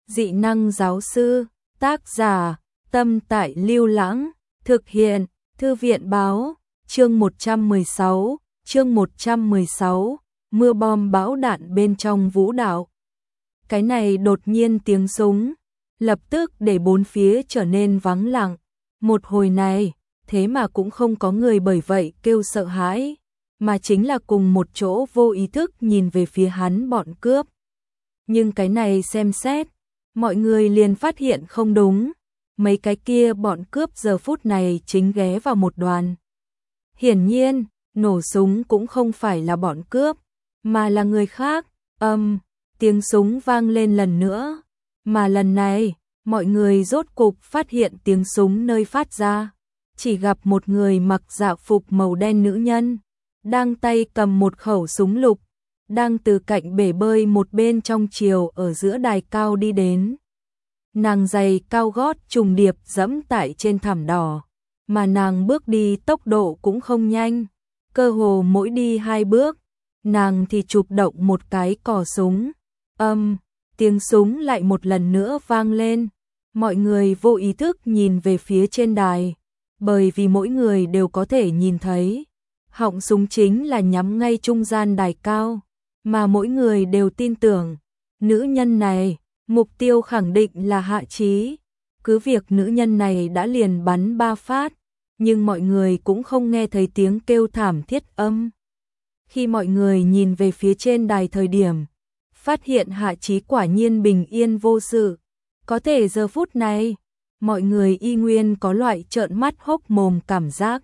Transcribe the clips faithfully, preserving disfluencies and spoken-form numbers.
Dị năng giáo sư, tác giả, Tâm Tại Lưu Lãng, thực hiện, Thư viện báo, chương một trăm mười sáu, chương một trăm mười sáu, mưa bom bão đạn bên trong vũ đạo. Cái này đột nhiên tiếng súng, lập tức để bốn phía trở nên vắng lặng. Một hồi này, thế mà cũng không có người bởi vậy kêu sợ hãi, mà chính là cùng một chỗ vô ý thức nhìn về phía hắn bọn cướp. Nhưng cái này xem xét, mọi người liền phát hiện không đúng, mấy cái kia bọn cướp giờ phút này chính ghé vào một đoàn. Hiển nhiên, nổ súng cũng không phải là bọn cướp, mà là người khác. Âm, tiếng súng vang lên lần nữa, mà lần này, mọi người rốt cục phát hiện tiếng súng nơi phát ra, chỉ gặp một người mặc dạ phục màu đen nữ nhân, đang tay cầm một khẩu súng lục, đang từ cạnh bể bơi một bên trong chiều ở giữa đài cao đi đến. Nàng giày cao gót trùng điệp dẫm tại trên thảm đỏ, mà nàng bước đi tốc độ cũng không nhanh, cơ hồ mỗi đi hai bước, nàng thì chụp động một cái cò súng. Âm, tiếng súng lại một lần nữa vang lên, mọi người vô ý thức nhìn về phía trên đài, bởi vì mỗi người đều có thể nhìn thấy, họng súng chính là nhắm ngay trung gian đài cao, mà mỗi người đều tin tưởng, nữ nhân này, mục tiêu khẳng định là Hạ Chí. Cứ việc nữ nhân này đã liền bắn ba phát, nhưng mọi người cũng không nghe thấy tiếng kêu thảm thiết âm. Khi mọi người nhìn về phía trên đài thời điểm, phát hiện Hạ Chí quả nhiên bình yên vô sự. Có thể giờ phút này, mọi người y nguyên có loại trợn mắt hốc mồm cảm giác.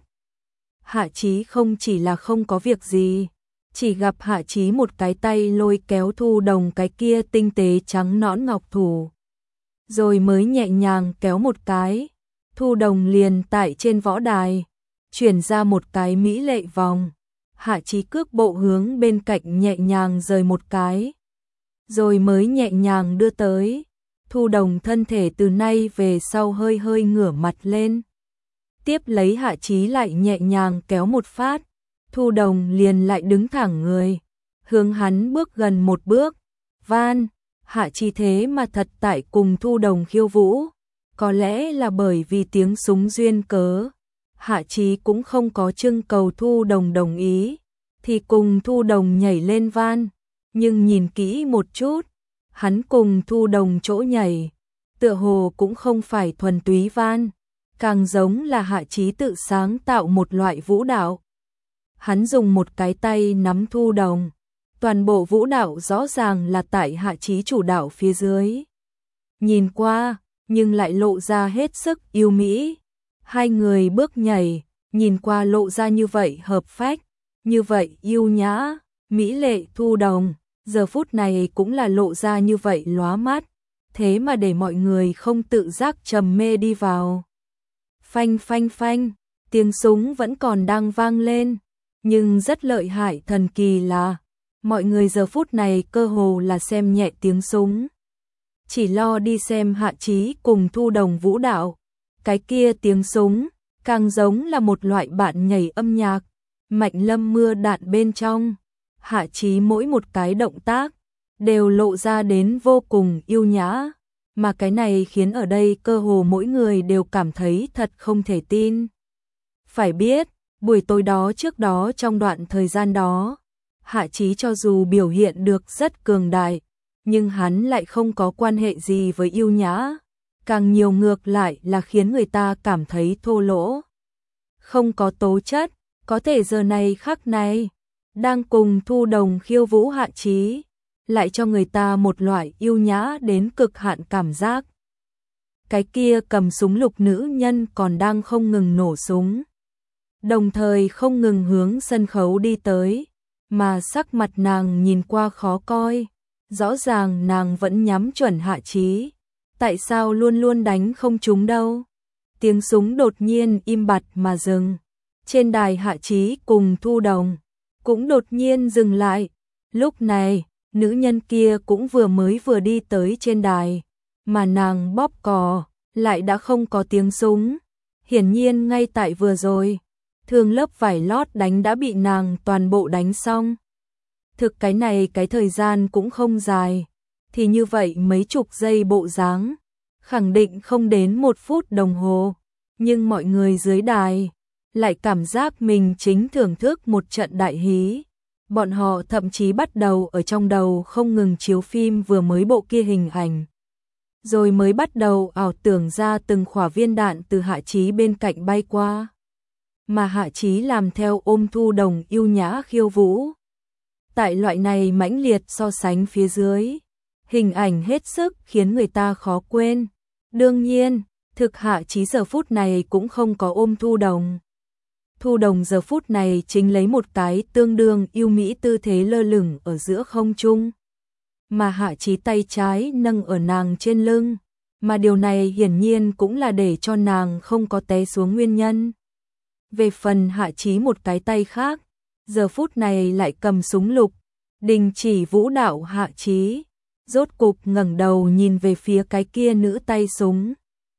Hạ Chí không chỉ là không có việc gì, chỉ gặp Hạ Chí một cái tay lôi kéo Thu Đồng cái kia tinh tế trắng nõn ngọc thủ. Rồi mới nhẹ nhàng kéo một cái, Thu Đồng liền tại trên võ đài, chuyển ra một cái mỹ lệ vòng. Hạ Chí cước bộ hướng bên cạnh nhẹ nhàng rời một cái, rồi mới nhẹ nhàng đưa tới. Thu Đồng thân thể từ nay về sau hơi hơi ngửa mặt lên. Tiếp lấy Hạ Chí lại nhẹ nhàng kéo một phát, Thu Đồng liền lại đứng thẳng người, hướng hắn bước gần một bước. Van, Hạ Chí thế mà thật tại cùng Thu Đồng khiêu vũ, có lẽ là bởi vì tiếng súng duyên cớ. Hạ Chí cũng không có trưng cầu Thu Đồng đồng ý, thì cùng Thu Đồng nhảy lên van, nhưng nhìn kỹ một chút, hắn cùng Thu Đồng chỗ nhảy, tựa hồ cũng không phải thuần túy van, càng giống là Hạ Chí tự sáng tạo một loại vũ đạo. Hắn dùng một cái tay nắm Thu Đồng, toàn bộ vũ đạo rõ ràng là tại Hạ Chí chủ đạo phía dưới. Nhìn qua, nhưng lại lộ ra hết sức yêu mỹ. Hai người bước nhảy, nhìn qua lộ ra như vậy hợp phách, như vậy yêu nhã, mỹ lệ. Thu Đồng, giờ phút này cũng là lộ ra như vậy lóa mắt, thế mà để mọi người không tự giác trầm mê đi vào. Phanh phanh phanh, tiếng súng vẫn còn đang vang lên, nhưng rất lợi hại thần kỳ là, mọi người giờ phút này cơ hồ là xem nhẹ tiếng súng, chỉ lo đi xem Hạ Chí cùng Thu Đồng vũ đạo. Cái kia tiếng súng, càng giống là một loại bạn nhảy âm nhạc, mạnh lâm mưa đạn bên trong. Hạ Chí mỗi một cái động tác, đều lộ ra đến vô cùng yêu nhã, mà cái này khiến ở đây cơ hồ mỗi người đều cảm thấy thật không thể tin. Phải biết, buổi tối đó trước đó trong đoạn thời gian đó, Hạ Chí cho dù biểu hiện được rất cường đại, nhưng hắn lại không có quan hệ gì với yêu nhã. Càng nhiều ngược lại là khiến người ta cảm thấy thô lỗ, không có tố chất. Có thể giờ này khắc này, đang cùng Thu Đồng khiêu vũ Hạ Chí, lại cho người ta một loại yêu nhã đến cực hạn cảm giác. Cái kia cầm súng lục nữ nhân còn đang không ngừng nổ súng, đồng thời không ngừng hướng sân khấu đi tới, mà sắc mặt nàng nhìn qua khó coi, rõ ràng nàng vẫn nhắm chuẩn Hạ Chí. Tại sao luôn luôn đánh không trúng đâu? Tiếng súng đột nhiên im bặt mà dừng. Trên đài Hạ Chí cùng Thu Đồng cũng đột nhiên dừng lại. Lúc này, nữ nhân kia cũng vừa mới vừa đi tới trên đài, mà nàng bóp cò, lại đã không có tiếng súng. Hiển nhiên ngay tại vừa rồi, thương lớp vải lót đánh đã bị nàng toàn bộ đánh xong. Thực cái này cái thời gian cũng không dài, thì như vậy mấy chục giây bộ dáng, khẳng định không đến một phút đồng hồ, nhưng mọi người dưới đài lại cảm giác mình chính thưởng thức một trận đại hí. Bọn họ thậm chí bắt đầu ở trong đầu không ngừng chiếu phim vừa mới bộ kia hình ảnh. Rồi mới bắt đầu ảo tưởng ra từng khỏa viên đạn từ Hạ Chí bên cạnh bay qua. Mà Hạ Chí làm theo ôm Thu Đồng yêu nhã khiêu vũ. Tại loại này mãnh liệt so sánh phía dưới, hình ảnh hết sức khiến người ta khó quên. Đương nhiên, thực Hạ Chí giờ phút này cũng không có ôm Thu Đồng. Thu Đồng giờ phút này chính lấy một cái tương đương yêu mỹ tư thế lơ lửng ở giữa không trung. Mà Hạ Chí tay trái nâng ở nàng trên lưng, mà điều này hiển nhiên cũng là để cho nàng không có té xuống nguyên nhân. Về phần Hạ Chí một cái tay khác, giờ phút này lại cầm súng lục, đình chỉ vũ đạo Hạ Chí, rốt cục ngẩng đầu nhìn về phía cái kia nữ tay súng.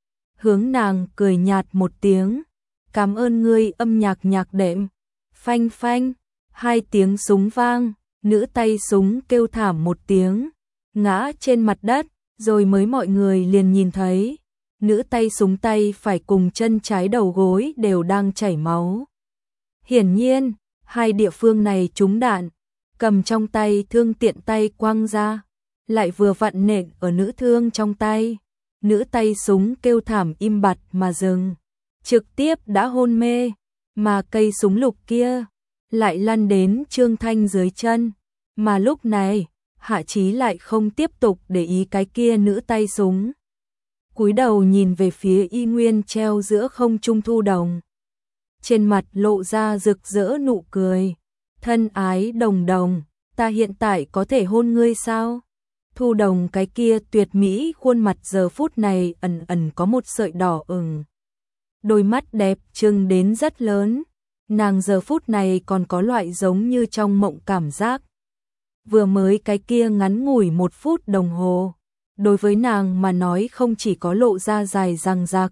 Hướng nàng cười nhạt một tiếng, cảm ơn ngươi âm nhạc nhạc đệm. Phanh phanh, hai tiếng súng vang, nữ tay súng kêu thảm một tiếng, ngã trên mặt đất, rồi mới mọi người liền nhìn thấy, nữ tay súng tay phải cùng chân trái đầu gối đều đang chảy máu. Hiển nhiên, hai địa phương này trúng đạn, cầm trong tay thương tiện tay quăng ra, lại vừa vặn nện ở nữ thương trong tay. Nữ tay súng kêu thảm im bặt mà dừng, trực tiếp đã hôn mê, mà cây súng lục kia lại lăn đến Trương Thanh dưới chân. Mà lúc này, Hạ Chí lại không tiếp tục để ý cái kia nữ tay súng. Cúi đầu nhìn về phía y nguyên treo giữa không trung Thu Đồng. Trên mặt lộ ra rực rỡ nụ cười. Thân ái Đồng Đồng, ta hiện tại có thể hôn ngươi sao? Thu Đồng cái kia tuyệt mỹ khuôn mặt giờ phút này ẩn ẩn có một sợi đỏ ửng. Đôi mắt đẹp trừng đến rất lớn, nàng giờ phút này còn có loại giống như trong mộng cảm giác. Vừa mới cái kia ngắn ngủi một phút đồng hồ, đối với nàng mà nói không chỉ có lộ ra dài răng rạc,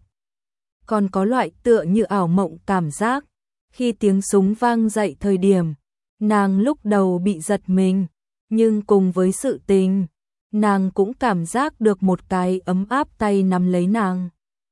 còn có loại tựa như ảo mộng cảm giác. Khi tiếng súng vang dậy thời điểm, nàng lúc đầu bị giật mình, nhưng cùng với sự tình, nàng cũng cảm giác được một cái ấm áp tay nắm lấy nàng.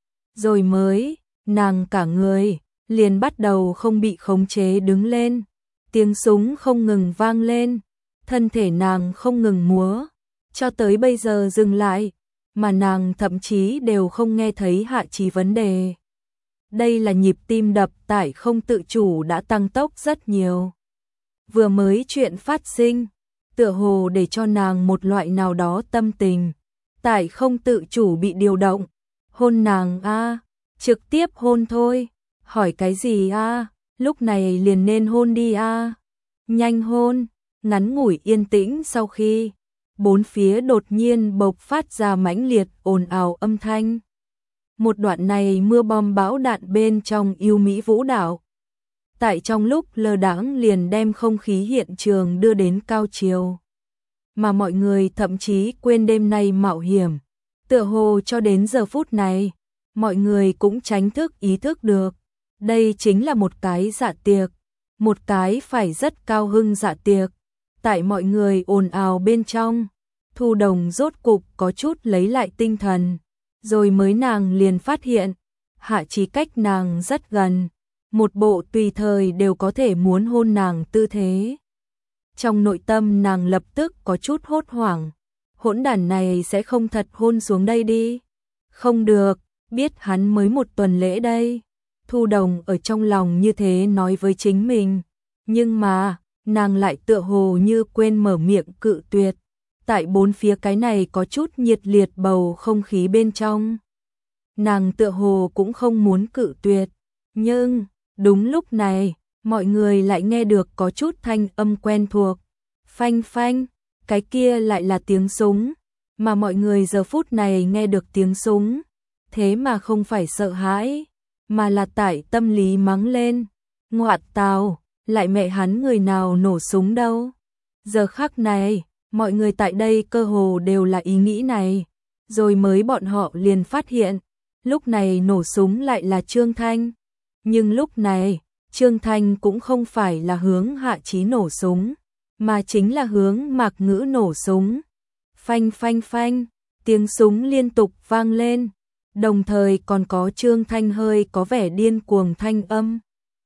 Rồi mới, nàng cả người liền bắt đầu không bị khống chế đứng lên, tiếng súng không ngừng vang lên, thân thể nàng không ngừng múa, cho tới bây giờ dừng lại, mà nàng thậm chí đều không nghe thấy Hạ Chí vấn đề. Đây là nhịp tim đập tại không tự chủ đã tăng tốc rất nhiều. Vừa mới chuyện phát sinh, tựa hồ để cho nàng một loại nào đó tâm tình, tại không tự chủ bị điều động. Hôn nàng a, à, trực tiếp hôn thôi, hỏi cái gì a, à, lúc này liền nên hôn đi a. À. Nhanh hôn. Ngắn ngủi yên tĩnh sau khi, bốn phía đột nhiên bộc phát ra mãnh liệt ồn ào âm thanh. Một đoạn này mưa bom bão đạn bên trong yêu mỹ vũ đạo. Tại trong lúc lơ đãng liền đem không khí hiện trường đưa đến cao chiều. Mà mọi người thậm chí quên đêm nay mạo hiểm. Tựa hồ cho đến giờ phút này, mọi người cũng tránh thức ý thức được. Đây chính là một cái dạ tiệc, một cái phải rất cao hưng dạ tiệc. Tại mọi người ồn ào bên trong, Thu Đồng rốt cục có chút lấy lại tinh thần, rồi mới nàng liền phát hiện, Hạ Chí cách nàng rất gần, một bộ tùy thời đều có thể muốn hôn nàng tư thế. Trong nội tâm nàng lập tức có chút hốt hoảng, hỗn đản này sẽ không thật hôn xuống đây đi. Không được, biết hắn mới một tuần lễ đây. Thu Đồng ở trong lòng như thế nói với chính mình, nhưng mà nàng lại tựa hồ như quên mở miệng cự tuyệt. Tại bốn phía cái này có chút nhiệt liệt bầu không khí bên trong, nàng tựa hồ cũng không muốn cự tuyệt. Nhưng đúng lúc này, mọi người lại nghe được có chút thanh âm quen thuộc. Phanh phanh, cái kia lại là tiếng súng, mà mọi người giờ phút này nghe được tiếng súng, thế mà không phải sợ hãi, mà là tại tâm lý mắng lên. Ngoại tào, lại mẹ hắn người nào nổ súng đâu. Giờ khắc này, mọi người tại đây cơ hồ đều là ý nghĩ này, rồi mới bọn họ liền phát hiện, lúc này nổ súng lại là Trương Thanh. Nhưng lúc này, Trương Thanh cũng không phải là hướng Hạ Chí nổ súng, mà chính là hướng Mạc Ngữ nổ súng. Phanh phanh phanh, tiếng súng liên tục vang lên, đồng thời còn có Trương Thanh hơi có vẻ điên cuồng thanh âm.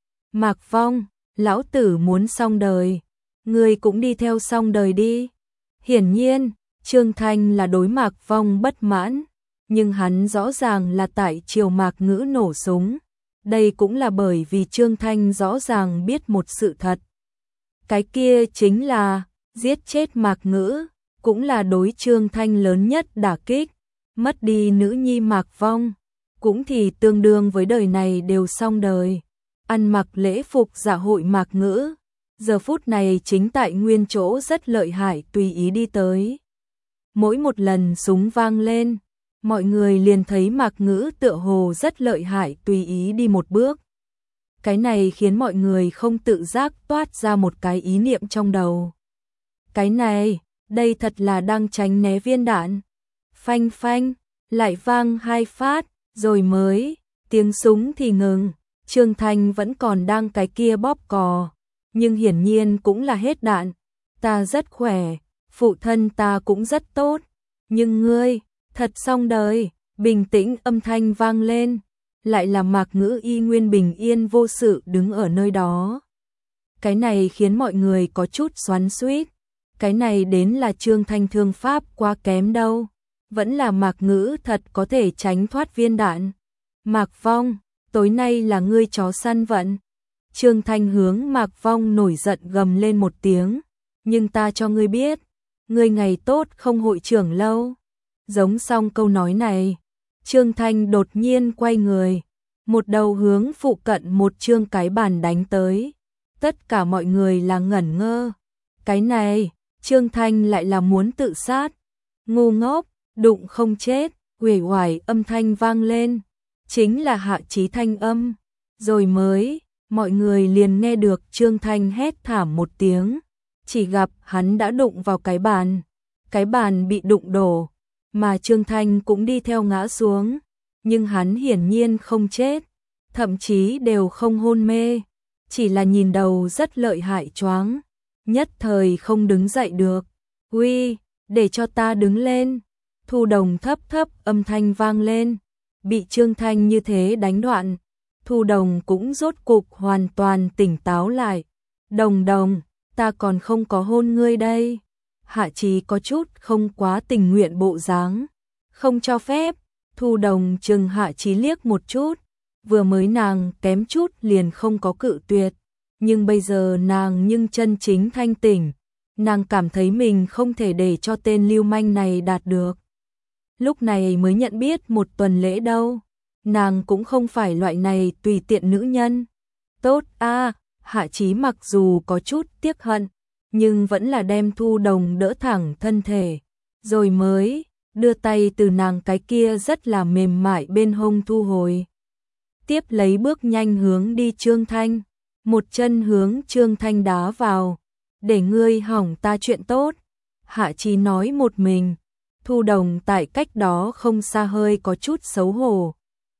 Mạc Phong, lão tử muốn xong đời, ngươi cũng đi theo xong đời đi. Hiển nhiên, Trương Thanh là đối Mạc Phong bất mãn, nhưng hắn rõ ràng là tại triều Mạc Ngữ nổ súng. Đây cũng là bởi vì Trương Thanh rõ ràng biết một sự thật. Cái kia chính là, giết chết Mạc Ngữ, cũng là đối Trương Thanh lớn nhất đả kích. Mất đi nữ nhi Mạc Phong, cũng thì tương đương với đời này đều xong đời. Ăn mặc lễ phục dạ hội Mạc Ngữ, giờ phút này chính tại nguyên chỗ rất lợi hại tùy ý đi tới. Mỗi một lần súng vang lên, mọi người liền thấy Mạc Ngữ tựa hồ rất lợi hại tùy ý đi một bước. Cái này khiến mọi người không tự giác toát ra một cái ý niệm trong đầu. Cái này, đây thật là đang tránh né viên đạn. Phanh phanh, lại vang hai phát, rồi mới, tiếng súng thì ngừng. Trương Thanh vẫn còn đang cái kia bóp cò, nhưng hiển nhiên cũng là hết đạn. Ta rất khỏe, phụ thân ta cũng rất tốt, nhưng ngươi, thật xong đời. Bình tĩnh âm thanh vang lên, lại là Mạc Ngữ y nguyên bình yên vô sự đứng ở nơi đó. Cái này khiến mọi người có chút xoắn xuýt. Cái này đến là Trương Thanh thương pháp quá kém đâu, vẫn là Mạc Ngữ thật có thể tránh thoát viên đạn. Mạc Phong, tối nay là ngươi chó săn vận. Trương Thanh hướng Mạc Phong nổi giận gầm lên một tiếng, nhưng ta cho ngươi biết, ngươi ngày tốt không hội trưởng lâu. Giống xong câu nói này, Trương Thanh đột nhiên quay người, một đầu hướng phụ cận một trương cái bàn đánh tới. Tất cả mọi người là ngẩn ngơ. Cái này, Trương Thanh lại là muốn tự sát. Ngu ngốc, đụng không chết, uể oải âm thanh vang lên, chính là Hạ Chí thanh âm. Rồi mới, mọi người liền nghe được Trương Thanh hét thảm một tiếng, chỉ gặp hắn đã đụng vào cái bàn. Cái bàn bị đụng đổ, mà Trương Thanh cũng đi theo ngã xuống, nhưng hắn hiển nhiên không chết, thậm chí đều không hôn mê, chỉ là nhìn đầu rất lợi hại choáng, nhất thời không đứng dậy được. Uy, để cho ta đứng lên. Thu Đồng thấp thấp âm thanh vang lên, bị Trương Thanh như thế đánh đoạn, Thu Đồng cũng rốt cục hoàn toàn tỉnh táo lại. Đồng Đồng, ta còn không có hôn ngươi đây. Hạ Chí có chút không quá tình nguyện bộ dáng. Không cho phép. Thu Đồng chừng Hạ Chí liếc một chút, vừa mới nàng kém chút liền không có cự tuyệt, nhưng bây giờ nàng nhưng chân chính thanh tỉnh, nàng cảm thấy mình không thể để cho tên lưu manh này đạt được. Lúc này mới nhận biết một tuần lễ đâu, nàng cũng không phải loại này tùy tiện nữ nhân. Tốt a, Hạ Chí mặc dù có chút tiếc hận, nhưng vẫn là đem Thu Đồng đỡ thẳng thân thể, rồi mới đưa tay từ nàng cái kia rất là mềm mại bên hông thu hồi. Tiếp lấy bước nhanh hướng đi Trương Thanh, một chân hướng Trương Thanh đá vào, để ngươi hỏng ta chuyện tốt. Hạ Chí nói một mình, Thu Đồng tại cách đó không xa hơi có chút xấu hổ.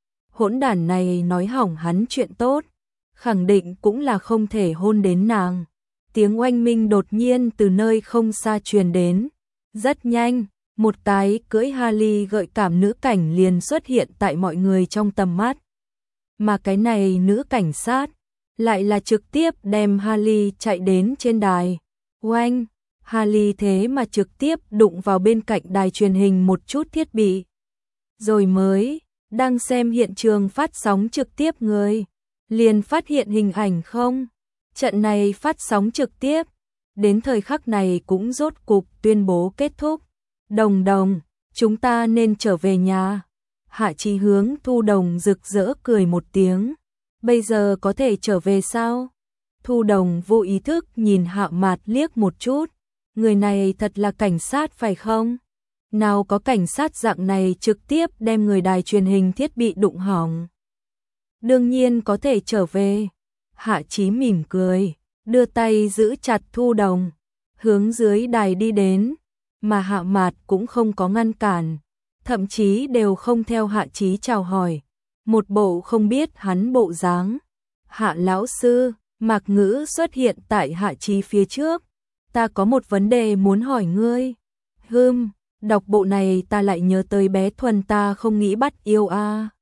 Hỗn đản này nói hỏng hắn chuyện tốt, khẳng định cũng là không thể hôn đến nàng. Tiếng oanh minh đột nhiên từ nơi không xa truyền đến, rất nhanh. Một cái cưỡi Harley gợi cảm nữ cảnh liền xuất hiện tại mọi người trong tầm mắt. Mà cái này nữ cảnh sát lại là trực tiếp đem Harley chạy đến trên đài. Oanh, Harley thế mà trực tiếp đụng vào bên cạnh đài truyền hình một chút thiết bị. Rồi mới, đang xem hiện trường phát sóng trực tiếp người, liền phát hiện hình ảnh không? Trận này phát sóng trực tiếp, đến thời khắc này cũng rốt cục tuyên bố kết thúc. Đồng Đồng, chúng ta nên trở về nhà. Hạ Chí hướng Thu Đồng rực rỡ cười một tiếng. Bây giờ có thể trở về sao? Thu Đồng vô ý thức nhìn Hạ Mạt liếc một chút. Người này thật là cảnh sát phải không? Nào có cảnh sát dạng này trực tiếp đem người đài truyền hình thiết bị đụng hỏng. Đương nhiên có thể trở về. Hạ Chí mỉm cười, đưa tay giữ chặt Thu Đồng, hướng dưới đài đi đến. Mà Hạ Mạt cũng không có ngăn cản, thậm chí đều không theo Hạ Chí chào hỏi, một bộ không biết hắn bộ dáng. Hạ lão sư, Mạc Ngữ xuất hiện tại Hạ Chí phía trước. Ta có một vấn đề muốn hỏi ngươi. Hừm, Đọc bộ này ta lại nhớ tới bé Thuần ta không nghĩ bắt yêu a.